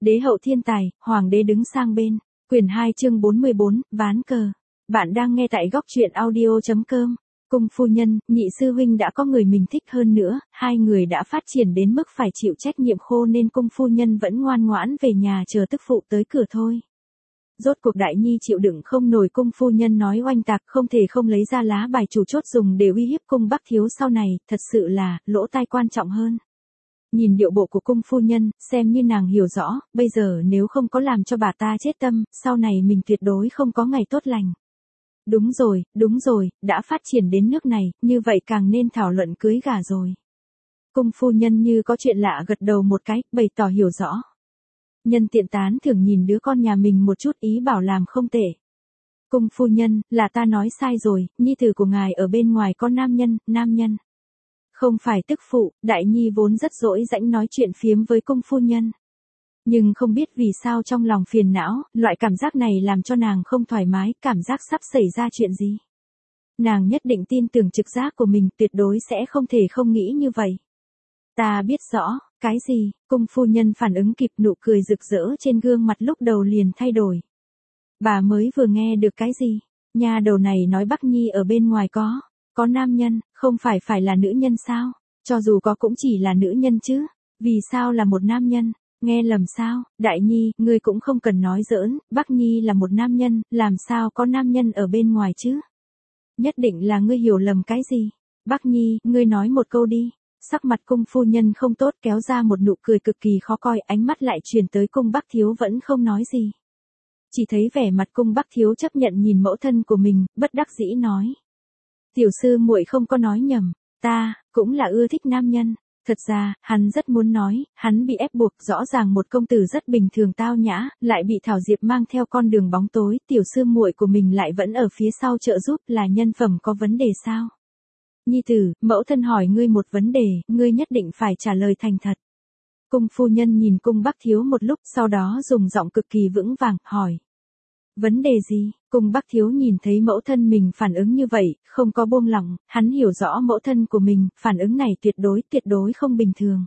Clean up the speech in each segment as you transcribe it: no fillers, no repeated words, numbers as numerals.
Đế hậu thiên tài, hoàng đế đứng sang bên. Quyển 2 chương 44, ván cờ. Bạn đang nghe tại góc truyện audio.com. Cung phu nhân, nhị sư huynh đã có người mình thích hơn nữa, hai người đã phát triển đến mức phải chịu trách nhiệm khô nên cung phu nhân vẫn ngoan ngoãn về nhà chờ tức phụ tới cửa thôi. Rốt cuộc Đại Nhi chịu đựng không nổi cung phu nhân nói oanh tạc, không thể không lấy ra lá bài chủ chốt dùng để uy hiếp cung Bắc Thiếu sau này, thật sự là, lỗ tai quan trọng hơn. Nhìn điệu bộ của cung phu nhân, xem như nàng hiểu rõ, bây giờ nếu không có làm cho bà ta chết tâm, sau này mình tuyệt đối không có ngày tốt lành. Đúng rồi, đã phát triển đến nước này, như vậy càng nên thảo luận cưới gả rồi. Cung phu nhân như có chuyện lạ gật đầu một cái, bày tỏ hiểu rõ. Nhân tiện tán thưởng nhìn đứa con nhà mình một chút, ý bảo làm không tệ. Cung phu nhân, là ta nói sai rồi, nhi tử của ngài ở bên ngoài có nam nhân. Không phải tức phụ, Đại Nhi vốn rất dỗi rãnh nói chuyện phiếm với cung phu nhân. Nhưng không biết vì sao trong lòng phiền não, loại cảm giác này làm cho nàng không thoải mái, cảm giác sắp xảy ra chuyện gì. Nàng nhất định tin tưởng trực giác của mình, tuyệt đối sẽ không thể không nghĩ như vậy. Ta biết rõ, cái gì, cung phu nhân phản ứng kịp, nụ cười rực rỡ trên gương mặt lúc đầu liền thay đổi. Bà mới vừa nghe được cái gì, nha đầu này nói Bắc Nhi ở bên ngoài có nam nhân, không phải là nữ nhân sao, cho dù có cũng chỉ là nữ nhân chứ, vì sao là một nam nhân, nghe lầm sao, Đại Nhi, ngươi cũng không cần nói giỡn, Bắc Nhi là một nam nhân, làm sao có nam nhân ở bên ngoài chứ, nhất định là ngươi hiểu lầm cái gì, Bắc Nhi, ngươi nói một câu đi. Sắc mặt cung phu nhân không tốt, kéo ra một nụ cười cực kỳ khó coi, ánh mắt lại truyền tới cung Bắc Thiếu vẫn không nói gì. Chỉ thấy vẻ mặt cung Bắc Thiếu chấp nhận nhìn mẫu thân của mình, bất đắc dĩ nói. Tiểu sư muội không có nói nhầm, ta, cũng là ưa thích nam nhân. Thật ra, hắn rất muốn nói, hắn bị ép buộc, rõ ràng một công tử rất bình thường tao nhã, lại bị Thảo Diệp mang theo con đường bóng tối, tiểu sư muội của mình lại vẫn ở phía sau trợ giúp, là nhân phẩm có vấn đề sao? Nhi tử, mẫu thân hỏi ngươi một vấn đề, ngươi nhất định phải trả lời thành thật. Cung phu nhân nhìn cung Bắc Thiếu một lúc, sau đó dùng giọng cực kỳ vững vàng, hỏi. Vấn đề gì? Cung Bắc Thiếu nhìn thấy mẫu thân mình phản ứng như vậy, không có buông lỏng, hắn hiểu rõ mẫu thân của mình, phản ứng này tuyệt đối không bình thường.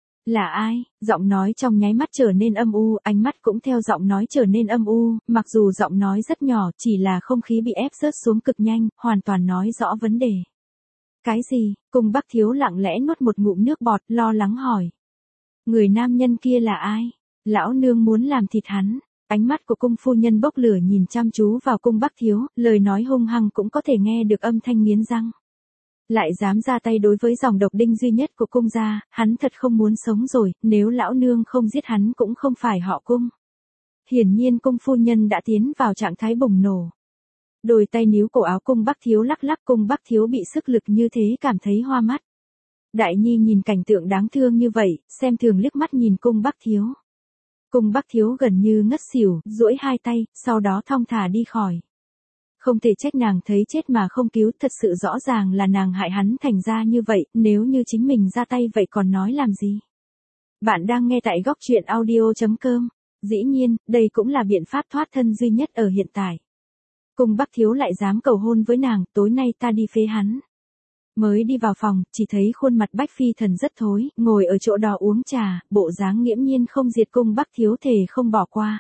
Là ai? Giọng nói trong nháy mắt trở nên âm u, ánh mắt cũng theo giọng nói trở nên âm u, mặc dù giọng nói rất nhỏ, chỉ là không khí bị ép rớt xuống cực nhanh, hoàn toàn nói rõ vấn đề. Cái gì? Cung Bắc Thiếu lặng lẽ nuốt một ngụm nước bọt, lo lắng hỏi. Người nam nhân kia là ai? Lão nương muốn làm thịt hắn. Ánh mắt của cung phu nhân bốc lửa nhìn chăm chú vào cung Bắc Thiếu, lời nói hung hăng cũng có thể nghe được âm thanh nghiến răng. Lại dám ra tay đối với dòng độc đinh duy nhất của cung gia, hắn thật không muốn sống rồi, nếu lão nương không giết hắn cũng không phải họ cung. Hiển nhiên cung phu nhân đã tiến vào trạng thái bùng nổ. Đôi tay níu cổ áo cung Bắc Thiếu lắc lắc, cung Bắc Thiếu bị sức lực như thế cảm thấy hoa mắt. Đại Nhi nhìn cảnh tượng đáng thương như vậy, xem thường liếc mắt nhìn cung Bắc Thiếu. Cung Bắc Thiếu gần như ngất xỉu, duỗi hai tay, sau đó thong thả đi khỏi. Không thể trách nàng thấy chết mà không cứu, thật sự rõ ràng là nàng hại hắn thành ra như vậy, nếu như chính mình ra tay vậy còn nói làm gì. Bạn đang nghe tại góc truyện audio.com. Dĩ nhiên, đây cũng là biện pháp thoát thân duy nhất ở hiện tại. Cung Bắc Thiếu lại dám cầu hôn với nàng, tối nay ta đi phế hắn. Mới đi vào phòng, chỉ thấy khuôn mặt Bách Phi Thần rất thối, ngồi ở chỗ đó uống trà, bộ dáng nghiễm nhiên không diệt, cung Bắc Thiếu thề không bỏ qua.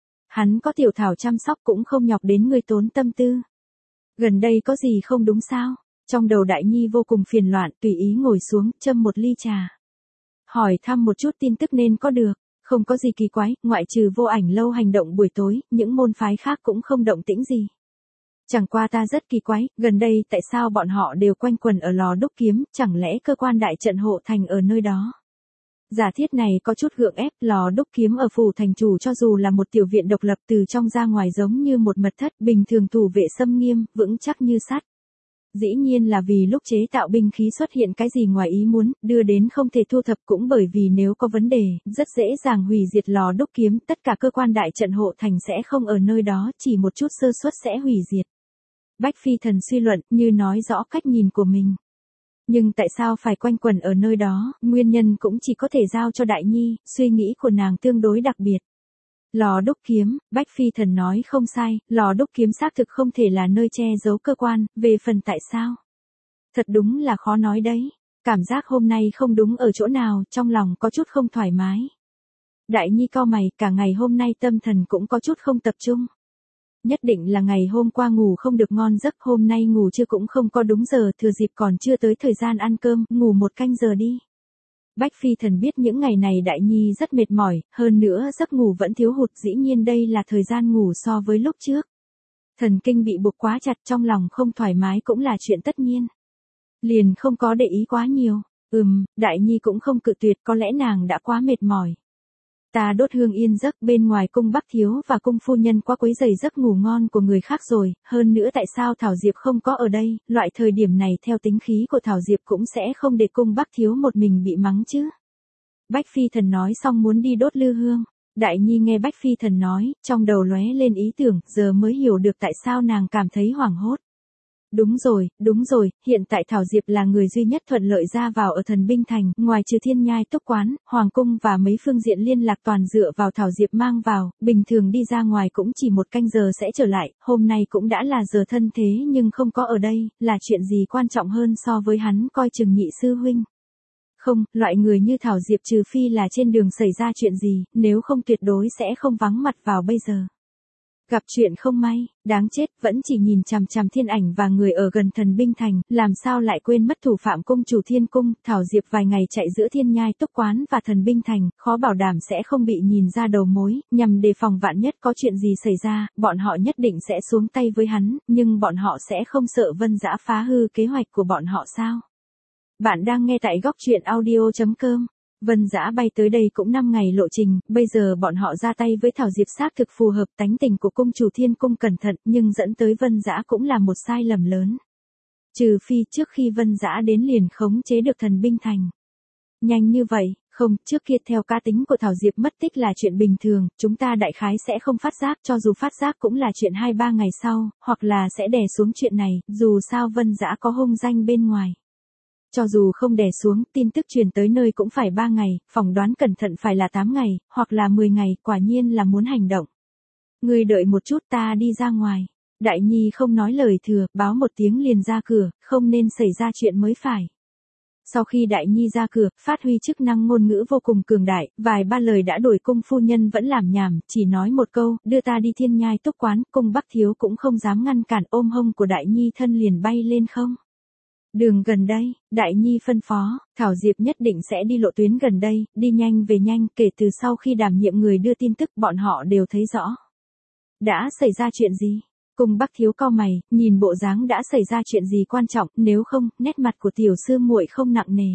Hắn có tiểu thảo chăm sóc cũng không nhọc đến người tốn tâm tư. Gần đây có gì không đúng sao? Trong đầu Đại Nhi vô cùng phiền loạn, tùy ý ngồi xuống, châm một ly trà. Hỏi thăm một chút tin tức nên có được. Không có gì kỳ quái, ngoại trừ Vô Ảnh Lâu hành động buổi tối, những môn phái khác cũng không động tĩnh gì. Chẳng qua ta rất kỳ quái, gần đây tại sao bọn họ đều quanh quần ở lò đúc kiếm, chẳng lẽ cơ quan đại trận hộ thành ở nơi đó. Giả thiết này có chút gượng ép, lò đúc kiếm ở phủ thành chủ cho dù là một tiểu viện độc lập từ trong ra ngoài giống như một mật thất, bình thường thủ vệ xâm nghiêm, vững chắc như sắt. Dĩ nhiên là vì lúc chế tạo binh khí xuất hiện cái gì ngoài ý muốn, đưa đến không thể thu thập, cũng bởi vì nếu có vấn đề, rất dễ dàng hủy diệt lò đúc kiếm, tất cả cơ quan đại trận hộ thành sẽ không ở nơi đó, chỉ một chút sơ suất sẽ hủy diệt. Bách Phi Thần suy luận, như nói rõ cách nhìn của mình. Nhưng tại sao phải quanh quẩn ở nơi đó, nguyên nhân cũng chỉ có thể giao cho Đại Nhi, suy nghĩ của nàng tương đối đặc biệt. Lò đúc kiếm, Bách Phi Thần nói không sai, lò đúc kiếm xác thực không thể là nơi che giấu cơ quan, về phần tại sao? Thật đúng là khó nói đấy, cảm giác hôm nay không đúng ở chỗ nào, trong lòng có chút không thoải mái. Đại Nhi cau mày, cả ngày hôm nay tâm thần cũng có chút không tập trung. Nhất định là ngày hôm qua ngủ không được ngon giấc, hôm nay ngủ trưa cũng không có đúng giờ, thừa dịp còn chưa tới thời gian ăn cơm, ngủ 1 canh giờ đi. Bách Phi Thần biết những ngày này Đại Nhi rất mệt mỏi, hơn nữa giấc ngủ vẫn thiếu hụt, dĩ nhiên đây là thời gian ngủ so với lúc trước. Thần kinh bị buộc quá chặt, trong lòng không thoải mái cũng là chuyện tất nhiên. Liền không có để ý quá nhiều. Đại Nhi cũng không cự tuyệt, có lẽ nàng đã quá mệt mỏi. Ta đốt hương yên giấc, bên ngoài cung Bắc Thiếu và cung phu nhân quá quấy rầy giấc ngủ ngon của người khác rồi, hơn nữa tại sao Thảo Diệp không có ở đây, loại thời điểm này theo tính khí của Thảo Diệp cũng sẽ không để cung Bắc Thiếu một mình bị mắng chứ. Bách Phi Thần nói xong muốn đi đốt lư hương. Đại Nhi nghe Bách Phi Thần nói, trong đầu lóe lên ý tưởng, giờ mới hiểu được tại sao nàng cảm thấy hoảng hốt. Đúng rồi, hiện tại Thảo Diệp là người duy nhất thuận lợi ra vào ở Thần Binh Thành, ngoài trừ Thiên Nhai Túc Quán, Hoàng Cung và mấy phương diện liên lạc toàn dựa vào Thảo Diệp mang vào, bình thường đi ra ngoài cũng chỉ 1 canh giờ sẽ trở lại, hôm nay cũng đã là giờ thân thế nhưng không có ở đây, là chuyện gì quan trọng hơn so với hắn coi chừng nhị sư huynh. Không, loại người như Thảo Diệp trừ phi là trên đường xảy ra chuyện gì, nếu không tuyệt đối sẽ không vắng mặt vào bây giờ. Gặp chuyện không may, đáng chết, vẫn chỉ nhìn chằm chằm Thiên Ảnh và người ở gần Thần Binh Thành, làm sao lại quên mất thủ phạm cung chủ Thiên Cung, Thảo Diệp vài ngày chạy giữa Thiên Nhai Túc Quán và Thần Binh Thành, khó bảo đảm sẽ không bị nhìn ra đầu mối, nhằm đề phòng vạn nhất có chuyện gì xảy ra, bọn họ nhất định sẽ xuống tay với hắn, nhưng bọn họ sẽ không sợ Vân Dã phá hư kế hoạch của bọn họ sao? Bạn đang nghe tại góc truyện audio.com. Vân Dã bay tới đây cũng 5 ngày lộ trình, bây giờ bọn họ ra tay với Thảo Diệp xác thực phù hợp tánh tình của cung chủ Thiên Cung cẩn thận, nhưng dẫn tới Vân Dã cũng là một sai lầm lớn. Trừ phi trước khi Vân Dã đến liền khống chế được Thần Binh Thành. Nhanh như vậy, không, trước kia theo cá tính của Thảo Diệp mất tích là chuyện bình thường, chúng ta đại khái sẽ không phát giác, cho dù phát giác cũng là chuyện 2-3 ngày sau, hoặc là sẽ đè xuống chuyện này, dù sao Vân Dã có hung danh bên ngoài. Cho dù không đè xuống, tin tức truyền tới nơi cũng phải 3 ngày, phỏng đoán cẩn thận phải là 8 ngày, hoặc là 10 ngày, quả nhiên là muốn hành động. Ngươi đợi một chút, ta đi ra ngoài. Đại Nhi không nói lời thừa, báo một tiếng liền ra cửa, không nên xảy ra chuyện mới phải. Sau khi Đại Nhi ra cửa, phát huy chức năng ngôn ngữ vô cùng cường đại, vài ba lời đã đuổi cung phu nhân vẫn làm nhảm, chỉ nói một câu, đưa ta đi Thiên Nhai Túc Quán, cung Bắc Thiếu cũng không dám ngăn cản, ôm hông của Đại Nhi thân liền bay lên không. Đường gần đây, Đại Nhi phân phó, Thảo Diệp nhất định sẽ đi lộ tuyến gần đây, đi nhanh về nhanh, kể từ sau khi đảm nhiệm người đưa tin tức bọn họ đều thấy rõ. Đã xảy ra chuyện gì? Cung Bắc Thiếu cau mày, nhìn bộ dáng đã xảy ra chuyện gì quan trọng, nếu không, nét mặt của tiểu sư muội không nặng nề.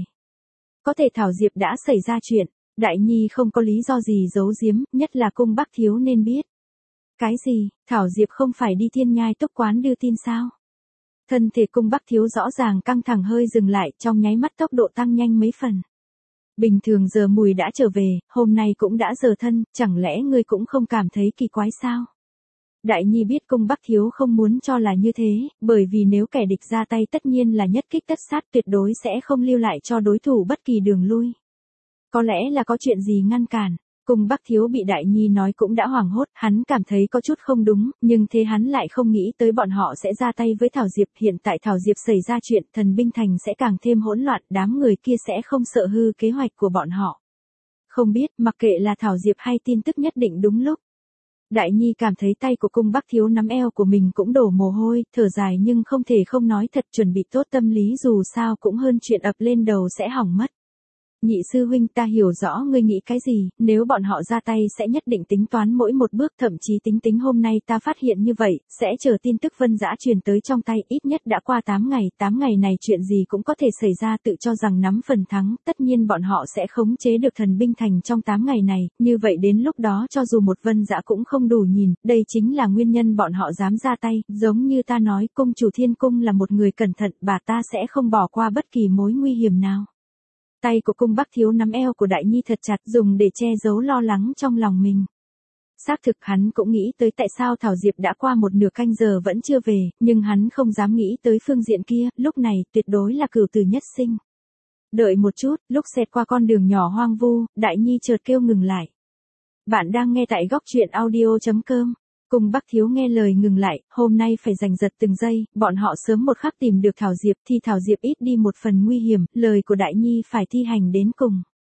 Có thể Thảo Diệp đã xảy ra chuyện, Đại Nhi không có lý do gì giấu giếm, nhất là cung Bắc Thiếu nên biết. Cái gì, Thảo Diệp không phải đi Thiên Nhai Túc Quán đưa tin sao? Thân thể cung Bắc Thiếu rõ ràng căng thẳng hơi dừng lại, trong nháy mắt tốc độ tăng nhanh mấy phần. Bình thường giờ mùi đã trở về, hôm nay cũng đã giờ thân, chẳng lẽ ngươi cũng không cảm thấy kỳ quái sao? Đại Nhi biết cung Bắc Thiếu không muốn cho là như thế, bởi vì nếu kẻ địch ra tay tất nhiên là nhất kích tất sát, tuyệt đối sẽ không lưu lại cho đối thủ bất kỳ đường lui. Có lẽ là có chuyện gì ngăn cản. Cung Bắc Thiếu bị Đại Nhi nói cũng đã hoảng hốt, hắn cảm thấy có chút không đúng, nhưng thế hắn lại không nghĩ tới bọn họ sẽ ra tay với Thảo Diệp. Hiện tại Thảo Diệp xảy ra chuyện, Thần Binh Thành sẽ càng thêm hỗn loạn, đám người kia sẽ không sợ hư kế hoạch của bọn họ. Không biết, mặc kệ là Thảo Diệp hay tin tức nhất định đúng lúc. Đại Nhi cảm thấy tay của cung Bắc Thiếu nắm eo của mình cũng đổ mồ hôi, thở dài nhưng không thể không nói thật, chuẩn bị tốt tâm lý dù sao cũng hơn chuyện ập lên đầu sẽ hỏng mất. Nhị sư huynh, ta hiểu rõ ngươi nghĩ cái gì, nếu bọn họ ra tay sẽ nhất định tính toán mỗi một bước, thậm chí tính hôm nay ta phát hiện như vậy, sẽ chờ tin tức Vân Dã truyền tới trong tay, ít nhất đã qua 8 ngày này chuyện gì cũng có thể xảy ra, tự cho rằng nắm phần thắng, tất nhiên bọn họ sẽ khống chế được Thần Binh Thành trong 8 ngày này, như vậy đến lúc đó cho dù một Vân Dã cũng không đủ nhìn, đây chính là nguyên nhân bọn họ dám ra tay, giống như ta nói, cung chủ Thiên Cung là một người cẩn thận, bà ta sẽ không bỏ qua bất kỳ mối nguy hiểm nào. Tay của cung Bắc Thiếu nắm eo của Đại Nhi thật chặt, dùng để che giấu lo lắng trong lòng mình. Xác thực hắn cũng nghĩ tới tại sao Thảo Diệp đã qua một nửa canh giờ vẫn chưa về, nhưng hắn không dám nghĩ tới phương diện kia, lúc này tuyệt đối là cửu tử nhất sinh. Đợi một chút, lúc xẹt qua con đường nhỏ hoang vu, Đại Nhi chợt kêu ngừng lại. Bạn đang nghe tại góc truyện audio.com. Cung Bắc Thiếu nghe lời ngừng lại, hôm nay phải giành giật từng giây, bọn họ sớm một khắc tìm được Thảo Diệp thì Thảo Diệp ít đi một phần nguy hiểm, lời của Đại Nhi phải thi hành đến cùng.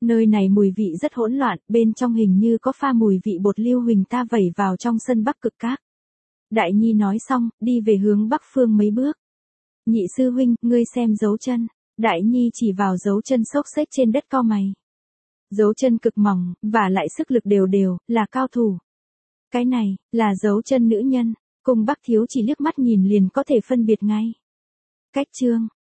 Nơi này mùi vị rất hỗn loạn, bên trong hình như có pha mùi vị bột lưu huỳnh ta vẩy vào trong sân Bắc Cực Các. Đại Nhi nói xong, đi về hướng Bắc Phương mấy bước. Nhị sư huynh, ngươi xem dấu chân. Đại Nhi chỉ vào dấu chân xốc xếch trên đất cau mày. Dấu chân cực mỏng, và lại sức lực đều đều, là cao thủ. Cái này, là dấu chân nữ nhân, cùng Bắc Thiếu chỉ liếc mắt nhìn liền có thể phân biệt ngay. Cách chương.